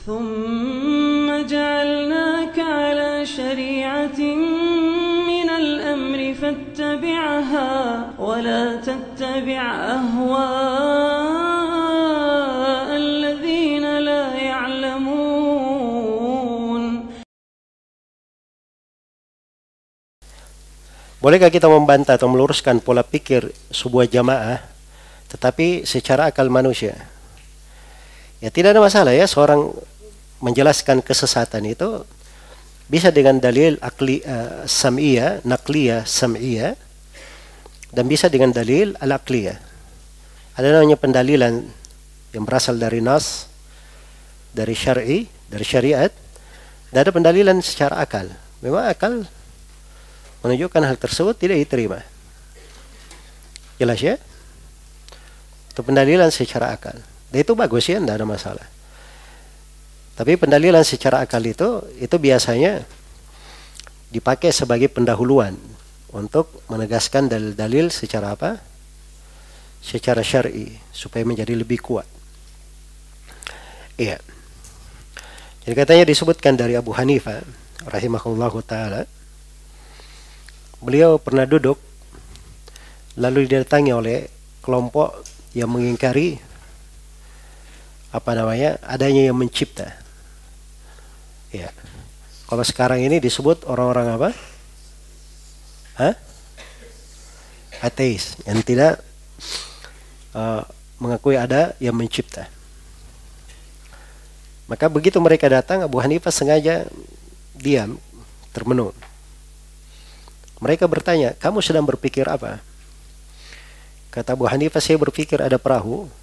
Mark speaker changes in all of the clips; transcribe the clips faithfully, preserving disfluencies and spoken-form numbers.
Speaker 1: ثم جعلناك على شريعة من الأمر فاتبعها ولا تتبع أهواء الذين لا يعلمون.
Speaker 2: Bolehkah kita membantah atau meluruskan pola pikir sebuah jamaah tetapi secara akal manusia? Ya tidak ada masalah ya, seorang menjelaskan kesesatan itu bisa dengan dalil akli uh, sam'iyah, naqliyah, sam'iyah, dan bisa dengan dalil al-aqliyah. Ada namanya pendalilan yang berasal dari nas, dari syar'i, dari syariat, dan ada pendalilan secara akal. Memang akal menunjukkan hal tersebut tidak diterima. Jelas ya? Itu pendalilan secara akal. Dan itu bagus ya, tidak ada masalah. Tapi pendalilan secara akal itu, itu biasanya dipakai sebagai pendahuluan untuk menegaskan dalil-dalil secara apa? Secara syar'i, supaya menjadi lebih kuat. Iya. Jadi katanya disebutkan dari Abu Hanifah, rahimahullahu ta'ala, beliau pernah duduk, lalu didatangi oleh kelompok yang mengingkari apa namanya, adanya yang mencipta. Ya. Kalau sekarang ini disebut orang-orang apa? Hah? Ateis, yang tidak uh, mengakui ada yang mencipta. Maka begitu mereka datang, Abu Hanifah sengaja diam, termenung. Mereka bertanya, kamu sedang berpikir apa? Kata Abu Hanifah, saya berpikir ada perahu.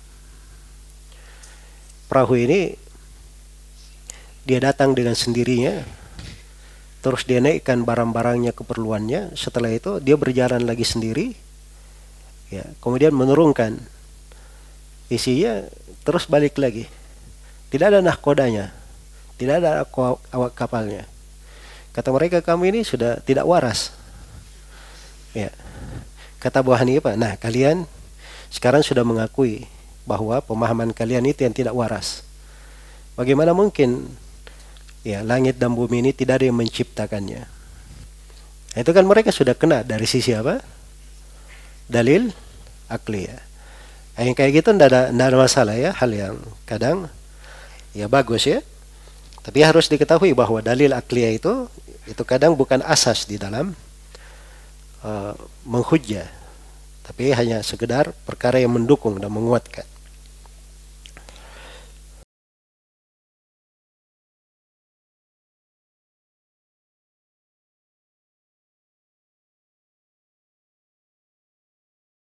Speaker 2: Perahu ini dia datang dengan sendirinya, terus dia naikkan barang-barangnya, keperluannya. Setelah itu dia berjalan lagi sendiri, ya, kemudian menurunkan isinya, terus balik lagi. Tidak ada nahkodanya, tidak ada awak kapalnya. Kata mereka, kamu ini sudah tidak waras. Ya. Kata Abu Hanifah, nah kalian sekarang sudah mengakui bahwa pemahaman kalian itu yang tidak waras. Bagaimana mungkin ya langit dan bumi ini tidak ada yang menciptakannya? Nah, itu kan mereka sudah kena dari sisi apa? Dalil akliyah. Nah, yang kayak gitu tidak ada, tidak ada masalah ya, hal yang kadang ya bagus ya. Tapi harus diketahui bahwa dalil akliyah itu itu kadang bukan asas di dalam uh, menghujjah, tapi hanya sekedar perkara yang mendukung dan menguatkan.